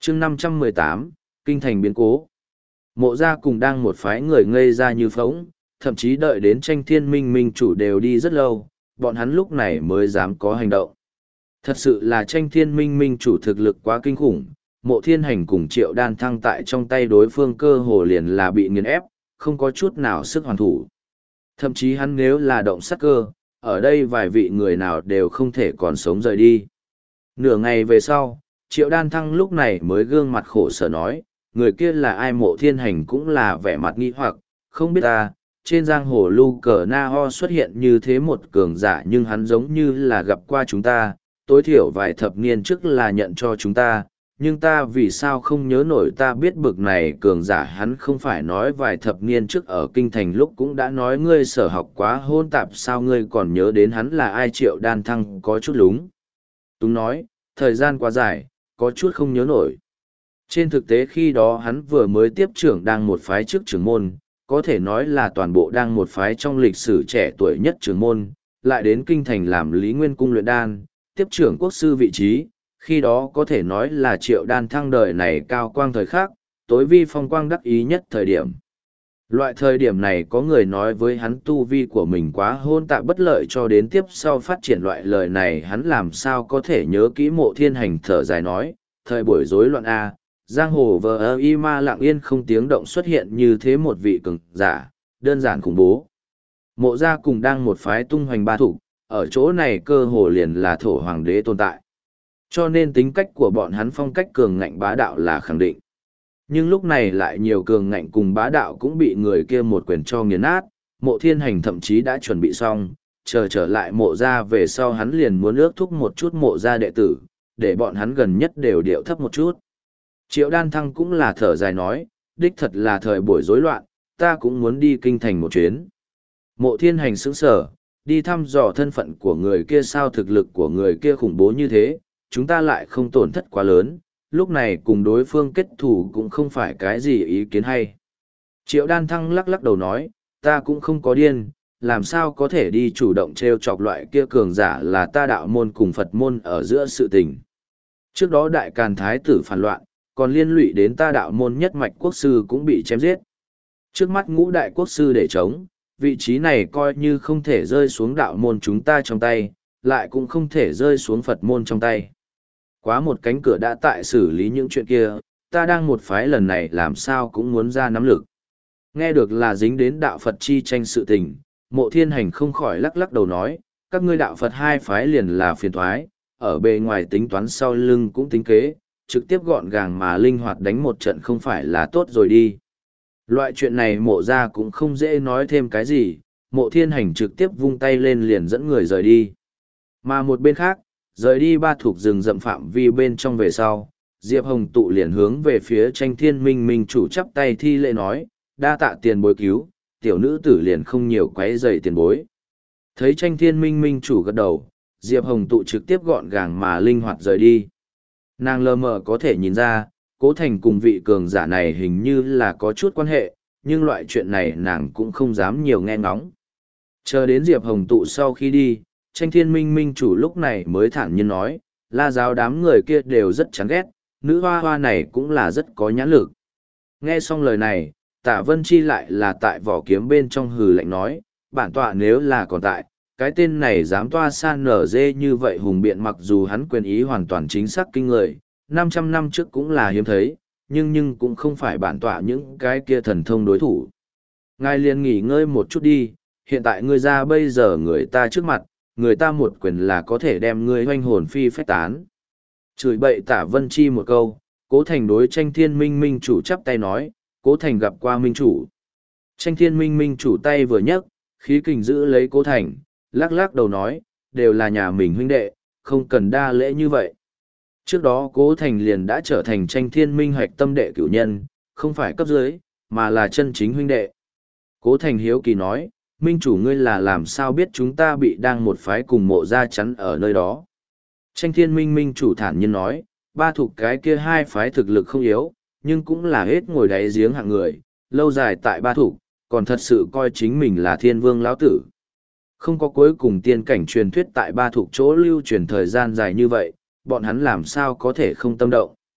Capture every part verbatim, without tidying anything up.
chương năm trăm mười tám, kinh thành biến cố. Mộ gia cùng đang một phái người ngây ra như phóng, thậm chí đợi đến tranh thiên minh minh chủ đều đi rất lâu, bọn hắn lúc này mới dám có hành động. Thật sự là tranh thiên minh minh chủ thực lực quá kinh khủng, mộ thiên hành cùng triệu đan thăng tại trong tay đối phương cơ hồ liền là bị nghiền ép, không có chút nào sức hoàn thủ. Thậm chí hắn nếu là động sát cơ, ở đây vài vị người nào đều không thể còn sống rời đi. Nửa ngày về sau, triệu đan thăng lúc này mới gương mặt khổ sở nói, người kia là ai? Mộ thiên hành cũng là vẻ mặt nghi hoặc, không biết ta, trên giang hồ lưu cờ na ho xuất hiện như thế một cường giả nhưng hắn giống như là gặp qua chúng ta, tối thiểu vài thập niên trước là nhận cho chúng ta, nhưng ta vì sao không nhớ nổi? Ta biết bực này cường giả hắn không phải nói vài thập niên trước ở kinh thành lúc cũng đã nói ngươi sở học quá hôn tạp, sao ngươi còn nhớ đến hắn là ai? Triệu đan thăng có chút lúng túng nói, thời gian quá dài, có chút không nhớ nổi. Trên thực tế khi đó hắn vừa mới tiếp trưởng đang một phái trước trưởng môn, có thể nói là toàn bộ đang một phái trong lịch sử trẻ tuổi nhất trưởng môn, lại đến kinh thành làm Lý Nguyên Cung luyện đan, tiếp trưởng quốc sư vị trí, khi đó có thể nói là triệu đan thăng đời này cao quang thời khắc, tối vi phong quang đắc ý nhất thời điểm. Loại thời điểm này có người nói với hắn tu vi của mình quá hôn tạp bất lợi cho đến tiếp sau phát triển loại lời này hắn làm sao có thể nhớ kỹ. Mộ thiên hành thở dài nói, thời buổi rối loạn A, giang hồ vờ ơ y ma lặng yên không tiếng động xuất hiện như thế một vị cường giả, đơn giản khủng bố. Mộ gia cùng đang một phái tung hoành ba thủ, ở chỗ này cơ hồ liền là thổ hoàng đế tồn tại. Cho nên tính cách của bọn hắn phong cách cường ngạnh bá đạo là khẳng định. Nhưng lúc này lại nhiều cường ngạnh cùng bá đạo cũng bị người kia một quyền cho nghiền nát, mộ thiên hành thậm chí đã chuẩn bị xong, chờ trở lại mộ gia về sau hắn liền muốn ước thúc một chút mộ gia đệ tử, để bọn hắn gần nhất đều điệu thấp một chút. Triệu đan thăng cũng là thở dài nói, đích thật là thời buổi rối loạn, ta cũng muốn đi kinh thành một chuyến. Mộ thiên hành sững sờ, đi thăm dò thân phận của người kia, sao thực lực của người kia khủng bố như thế, chúng ta lại không tổn thất quá lớn, lúc này cùng đối phương kết thù cũng không phải cái gì ý kiến hay. Triệu đan thăng lắc lắc đầu nói, ta cũng không có điên, làm sao có thể đi chủ động treo chọc loại kia cường giả, là ta đạo môn cùng Phật môn ở giữa sự tình. Trước đó đại càn thái tử phản loạn, còn liên lụy đến ta đạo môn nhất mạch quốc sư cũng bị chém giết. Trước mắt ngũ đại quốc sư để chống, vị trí này coi như không thể rơi xuống đạo môn chúng ta trong tay, lại cũng không thể rơi xuống Phật môn trong tay. Quá một cánh cửa đã tại xử lý những chuyện kia, ta đang một phái lần này làm sao cũng muốn ra nắm lực. Nghe được là dính đến đạo Phật chi tranh sự tình, mộ thiên hành không khỏi lắc lắc đầu nói, các ngươi đạo Phật hai phái liền là phiền thoái, ở bề ngoài tính toán sau lưng cũng tính kế, trực tiếp gọn gàng mà linh hoạt đánh một trận không phải là tốt rồi đi. Loại chuyện này mộ ra cũng không dễ nói thêm cái gì, mộ thiên hành trực tiếp vung tay lên liền dẫn người rời đi. Mà một bên khác, rời đi ba thuộc rừng rậm phạm vi bên trong về sau, Diệp Hồng tụ liền hướng về phía tranh thiên minh minh chủ chắp tay thi lễ nói, đa tạ tiền bối cứu, tiểu nữ tử liền không nhiều quấy rầy tiền bối. Thấy tranh thiên minh minh chủ gật đầu, Diệp Hồng tụ trực tiếp gọn gàng mà linh hoạt rời đi. Nàng lờ mờ có thể nhìn ra, Cố Thành cùng vị cường giả này hình như là có chút quan hệ, nhưng loại chuyện này nàng cũng không dám nhiều nghe ngóng. Chờ đến Diệp Hồng tụ sau khi đi, tranh thiên minh minh chủ lúc này mới thản nhiên nói, La giáo đám người kia đều rất chán ghét, nữ hoa hoa này cũng là rất có nhãn lực. Nghe xong lời này, Tạ Vân Chi lại là tại vỏ kiếm bên trong hừ lạnh nói, bản tọa nếu là còn tại, cái tên này dám toa san nở dê như vậy hùng biện, mặc dù hắn quyền ý hoàn toàn chính xác kinh người, năm trăm năm trước cũng là hiếm thấy, nhưng nhưng cũng không phải bản tọa những cái kia thần thông đối thủ. Ngài liền nghỉ ngơi một chút đi, hiện tại ngươi ra bây giờ người ta trước mặt, người ta một quyền là có thể đem ngươi hoanh hồn phi phách tán. Chửi bậy Tạ Vân Chi một câu, Cố Thành đối tranh thiên minh minh chủ chắp tay nói, Cố Thành gặp qua minh chủ. Tranh thiên minh minh chủ tay vừa nhấc, khí kình giữ lấy Cố Thành, lắc lắc đầu nói, đều là nhà mình huynh đệ, không cần đa lễ như vậy. Trước đó Cố Thành liền đã trở thành tranh thiên minh hoạch tâm đệ cửu nhân, không phải cấp dưới, mà là chân chính huynh đệ. Cố Thành hiếu kỳ nói, minh chủ ngươi là làm sao biết chúng ta bị đang một phái cùng mộ ra chắn ở nơi đó. Tranh thiên minh minh chủ thản nhiên nói, ba thuộc cái kia hai phái thực lực không yếu, nhưng cũng là hết ngồi đáy giếng hạng người, lâu dài tại ba thuộc, còn thật sự coi chính mình là thiên vương lão tử. Không có cuối cùng tiên cảnh truyền thuyết tại ba thuộc chỗ lưu truyền thời gian dài như vậy, bọn hắn làm sao có thể không tâm động.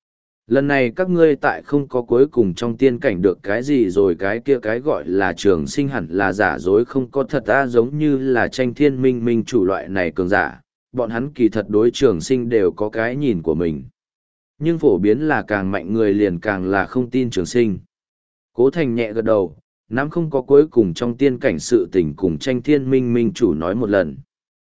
Lần này các ngươi tại không có cuối cùng trong tiên cảnh được cái gì rồi cái kia cái gọi là trường sinh hẳn là giả dối không có thật ta giống như là tranh thiên minh minh chủ loại này cường giả, bọn hắn kỳ thật đối trường sinh đều có cái nhìn của mình. Nhưng phổ biến là càng mạnh người liền càng là không tin trường sinh. Cố Thành nhẹ gật đầu, nắm không có cuối cùng trong tiên cảnh sự tình cùng tranh thiên minh minh chủ nói một lần.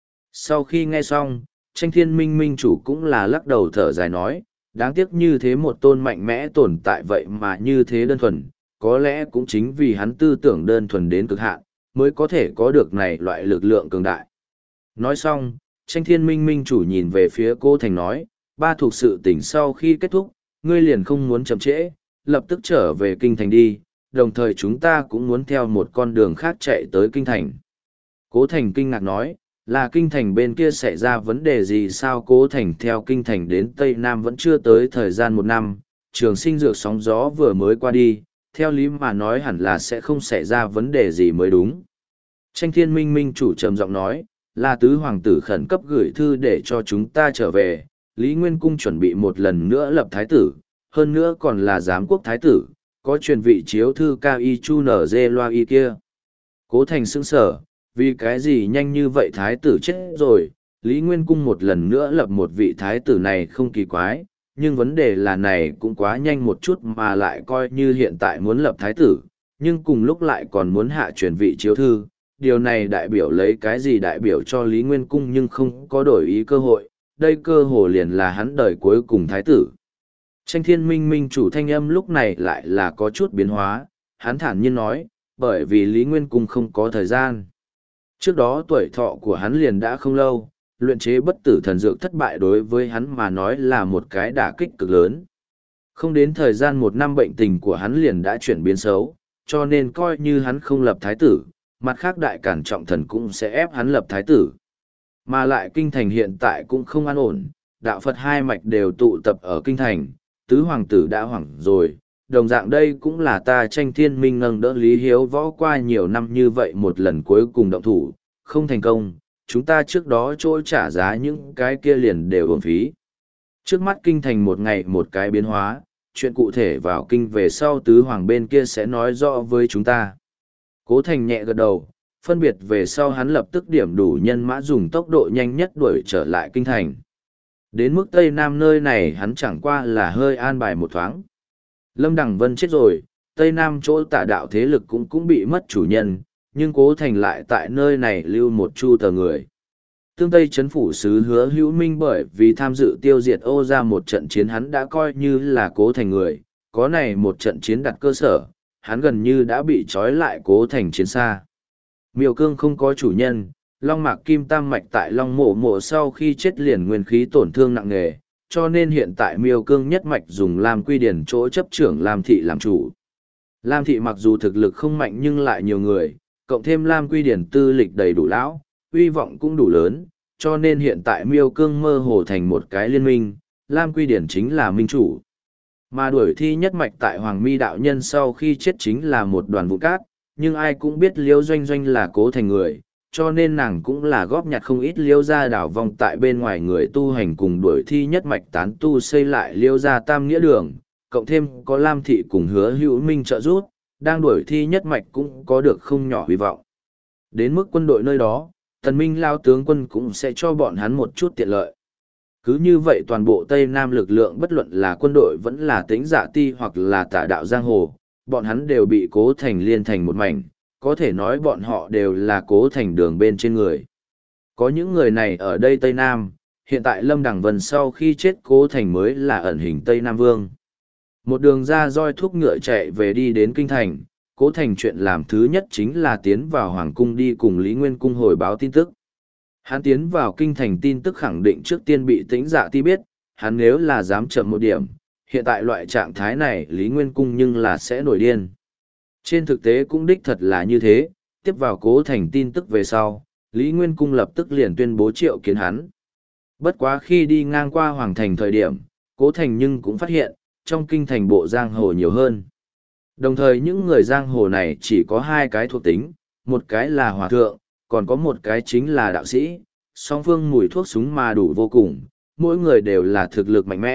Sau khi nghe xong, tranh thiên minh minh chủ cũng là lắc đầu thở dài nói, đáng tiếc như thế một tôn mạnh mẽ tồn tại vậy mà như thế đơn thuần, có lẽ cũng chính vì hắn tư tưởng đơn thuần đến cực hạn, mới có thể có được này loại lực lượng cường đại. Nói xong, tranh thiên minh minh chủ nhìn về phía Cố Thành nói, ba thuộc sự tỉnh sau khi kết thúc, ngươi liền không muốn chậm trễ, lập tức trở về kinh thành đi, đồng thời chúng ta cũng muốn theo một con đường khác chạy tới kinh thành. Cố Thành kinh ngạc nói, là kinh thành bên kia xảy ra vấn đề gì sao? Cố Thành theo kinh thành đến Tây Nam vẫn chưa tới thời gian một năm, trường sinh dược sóng gió vừa mới qua đi, theo lý mà nói hẳn là sẽ không xảy ra vấn đề gì mới đúng. Tranh thiên minh minh chủ trầm giọng nói, là tứ hoàng tử khẩn cấp gửi thư để cho chúng ta trở về, Lý Nguyên Cung chuẩn bị một lần nữa lập thái tử, hơn nữa còn là giám quốc thái tử, có truyền vị chiếu thư cao y chu nở dê loa y kia. Cố Thành sững sở, vì cái gì nhanh như vậy thái tử chết rồi, Lý Nguyên Cung một lần nữa lập một vị thái tử này không kỳ quái, nhưng vấn đề là này cũng quá nhanh một chút mà lại coi như hiện tại muốn lập thái tử, nhưng cùng lúc lại còn muốn hạ truyền vị chiếu thư, điều này đại biểu lấy cái gì đại biểu cho Lý Nguyên Cung nhưng không có đổi ý cơ hội, đây cơ hội liền là hắn đời cuối cùng thái tử. Tranh thiên minh minh chủ thanh âm lúc này lại là có chút biến hóa, hắn thản nhiên nói, bởi vì Lý Nguyên Cung không có thời gian. Trước đó tuổi thọ của hắn liền đã không lâu, luyện chế bất tử thần dược thất bại đối với hắn mà nói là một cái đả kích cực lớn. Không đến thời gian một năm bệnh tình của hắn liền đã chuyển biến xấu, cho nên coi như hắn không lập thái tử, mặt khác đại cản trọng thần cũng sẽ ép hắn lập thái tử. Mà lại kinh thành hiện tại cũng không an ổn, đạo Phật hai mạch đều tụ tập ở kinh thành, tứ hoàng tử đã hoảng rồi, đồng dạng đây cũng là ta tranh thiên minh nâng đỡ Lý Hiếu võ qua nhiều năm như vậy một lần cuối cùng động thủ, không thành công, chúng ta trước đó trôi trả giá những cái kia liền đều uổng phí. Trước mắt kinh thành một ngày một cái biến hóa, chuyện cụ thể vào kinh về sau tứ hoàng bên kia sẽ nói rõ với chúng ta. Cố Thành nhẹ gật đầu, phân biệt về sau hắn lập tức điểm đủ nhân mã dùng tốc độ nhanh nhất đuổi trở lại kinh thành. Đến mức Tây Nam nơi này hắn chẳng qua là hơi an bài một thoáng. Lâm Đằng Vân chết rồi, Tây Nam chỗ tả đạo thế lực cũng cũng bị mất chủ nhân, nhưng Cố Thành lại tại nơi này lưu một chu tờ người. Tương Tây Trấn Phủ Sứ Hứa Hữu Minh bởi vì tham dự tiêu diệt Ô ra một trận chiến hắn đã coi như là Cố Thành người, có này một trận chiến đặt cơ sở, hắn gần như đã bị trói lại Cố Thành chiến xa. Miêu Cương không có chủ nhân, Long Mạc Kim Tam Mạch tại Long Mộ Mộ sau khi chết liền nguyên khí tổn thương nặng nề, cho nên hiện tại Miêu Cương nhất mạch dùng Lam Quy Điển chỗ chấp trưởng Lam Thị làm chủ. Lam Thị mặc dù thực lực không mạnh nhưng lại nhiều người, cộng thêm Lam Quy Điển tư lịch đầy đủ lão, uy vọng cũng đủ lớn, cho nên hiện tại Miêu Cương mơ hồ thành một cái liên minh, Lam Quy Điển chính là minh chủ. Mà đuổi thi nhất mạch tại Hoàng Mi đạo nhân sau khi chết chính là một đoàn vụ cát, nhưng ai cũng biết Liêu Doanh Doanh là Cố Thành người, cho nên nàng cũng là góp nhặt không ít Liêu gia đảo vòng tại bên ngoài người tu hành cùng đuổi thi nhất mạch tán tu xây lại Liêu gia tam nghĩa đường, cộng thêm có Lam Thị cùng Hứa Hữu Minh trợ giúp, đang đuổi thi nhất mạch cũng có được không nhỏ hy vọng. Đến mức quân đội nơi đó, Tần Minh lao tướng quân cũng sẽ cho bọn hắn một chút tiện lợi. Cứ như vậy toàn bộ Tây Nam lực lượng bất luận là quân đội vẫn là tính dạ ti hoặc là tả đạo giang hồ, bọn hắn đều bị Cố Thành liên thành một mảnh, có thể nói bọn họ đều là Cố Thành đường bên trên người. Có những người này ở đây Tây Nam, hiện tại Lâm Đằng Vân sau khi chết Cố Thành mới là ẩn hình Tây Nam Vương. Một đường ra roi thúc ngựa chạy về đi đến Kinh Thành, Cố Thành chuyện làm thứ nhất chính là tiến vào Hoàng Cung đi cùng Lý Nguyên Cung hồi báo tin tức. Hắn tiến vào Kinh Thành tin tức khẳng định trước tiên bị Tĩnh Dạ Ti biết, hắn nếu là dám chậm một điểm, hiện tại loại trạng thái này Lý Nguyên Cung nhưng là sẽ nổi điên. Trên thực tế cũng đích thật là như thế, tiếp vào Cố Thành tin tức về sau, Lý Nguyên Cung lập tức liền tuyên bố triệu kiến hắn. Bất quá khi đi ngang qua Hoàng Thành thời điểm, Cố Thành nhưng cũng phát hiện, trong kinh thành bộ giang hồ nhiều hơn. Đồng thời những người giang hồ này chỉ có hai cái thuộc tính, một cái là hòa thượng, còn có một cái chính là đạo sĩ, song phương mùi thuốc súng mà đủ vô cùng, mỗi người đều là thực lực mạnh mẽ,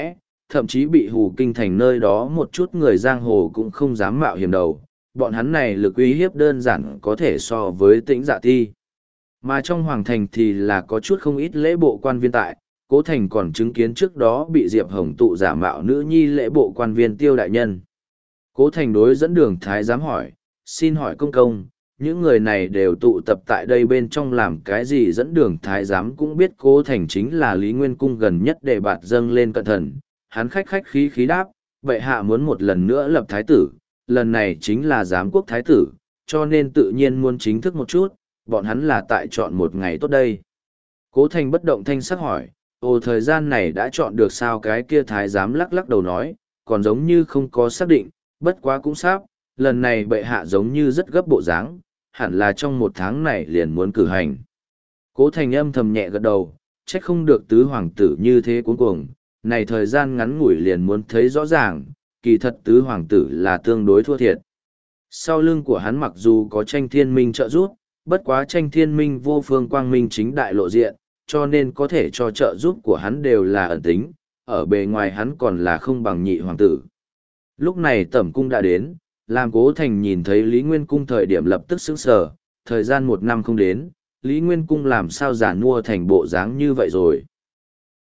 thậm chí bị hù kinh thành nơi đó một chút người giang hồ cũng không dám mạo hiểm đầu, bọn hắn này lực uy hiếp đơn giản có thể so với tĩnh dạ ti. Mà trong hoàng thành thì là có chút không ít lễ bộ quan viên tại, Cố Thành còn chứng kiến trước đó bị Diệp Hồng tụ giả mạo nữ nhi lễ bộ quan viên Tiêu đại nhân. Cố Thành đối dẫn đường thái giám hỏi, xin hỏi công công, những người này đều tụ tập tại đây bên trong làm cái gì? Dẫn đường thái giám cũng biết Cố Thành chính là Lý Nguyên Cung gần nhất để bạt dâng lên cận thần, hắn khách khách khí khí đáp, bệ hạ muốn một lần nữa lập thái tử, lần này chính là giám quốc thái tử, cho nên tự nhiên muốn chính thức một chút, bọn hắn là tại chọn một ngày tốt đây. Cố Thành bất động thanh sắc hỏi, ồ thời gian này đã chọn được sao? Cái kia thái giám lắc lắc đầu nói, còn giống như không có xác định, bất quá cũng sắp, lần này bệ hạ giống như rất gấp bộ dáng, hẳn là trong một tháng này liền muốn cử hành. Cố Thành âm thầm nhẹ gật đầu, trách không được tứ hoàng tử như thế cuống cuồng, này thời gian ngắn ngủi liền muốn thấy rõ ràng, kỳ thật tứ hoàng tử là tương đối thua thiệt. Sau lưng của hắn mặc dù có tranh thiên minh trợ giúp, bất quá tranh thiên minh vô phương quang minh chính đại lộ diện, cho nên có thể cho trợ giúp của hắn đều là ẩn tính, ở bề ngoài hắn còn là không bằng nhị hoàng tử. Lúc này tẩm cung đã đến, làm Cố Thành nhìn thấy Lý Nguyên Cung thời điểm lập tức sững sờ, thời gian một năm không đến, Lý Nguyên Cung làm sao giả nua thành bộ dáng như vậy rồi.